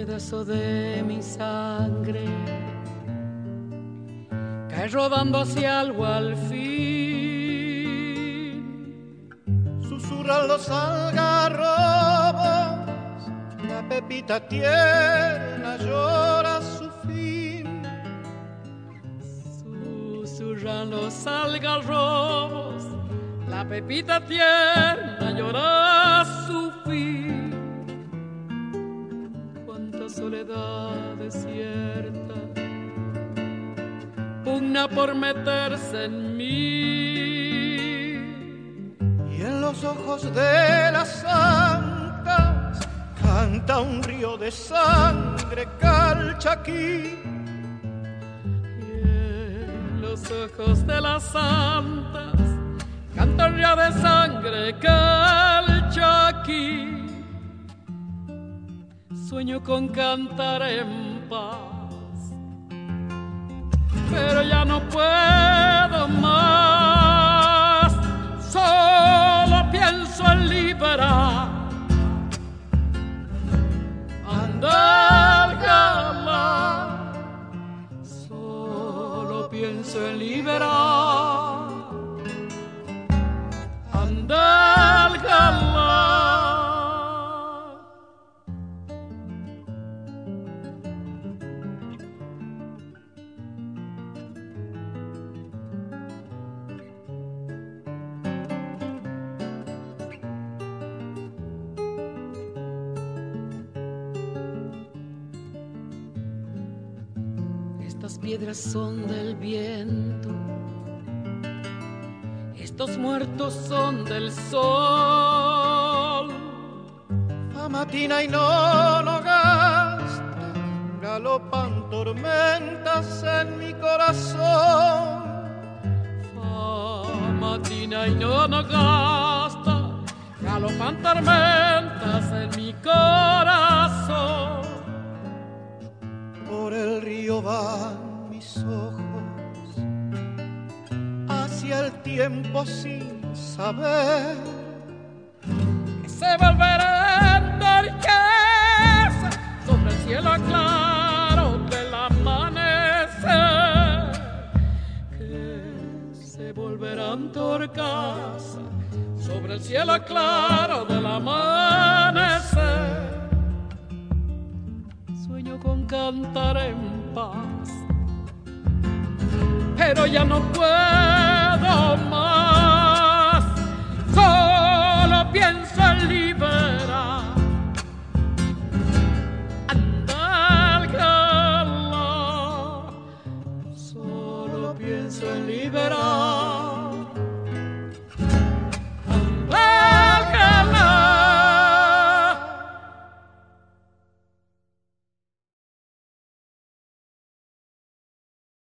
pedazo de mi sangre cae rodando hacia algo al fin. Susurran los algarrobos, la pepita tierna llora su fin. Susurran los algarrobos, la pepita tierna llora su fin. Cuánta soledad desierta pugna por meterse en mí. Y en los ojos de las santas canta un río de sangre calchaquí. Y en los ojos de las santas canta un río de sangre calchaquí. Sueño con cantar en paz, pero ya no puedo más. Solo pienso en liberar, Andalgalá. Solo pienso en liberar, Andalgalá. Estas piedras son del viento, estos muertos son del sol. Famatina y no gasta, galopan tormentas en mi corazón. Famatina y no gasta, galopan tormentas en mi corazón. Por el río van mis ojos hacia el tiempo sin saber que se volverán turquesa sobre el cielo claro del amanecer, que se volverán turquesa sobre el cielo claro del amanecer. Sueño con cantar en paz, pero ya no puedo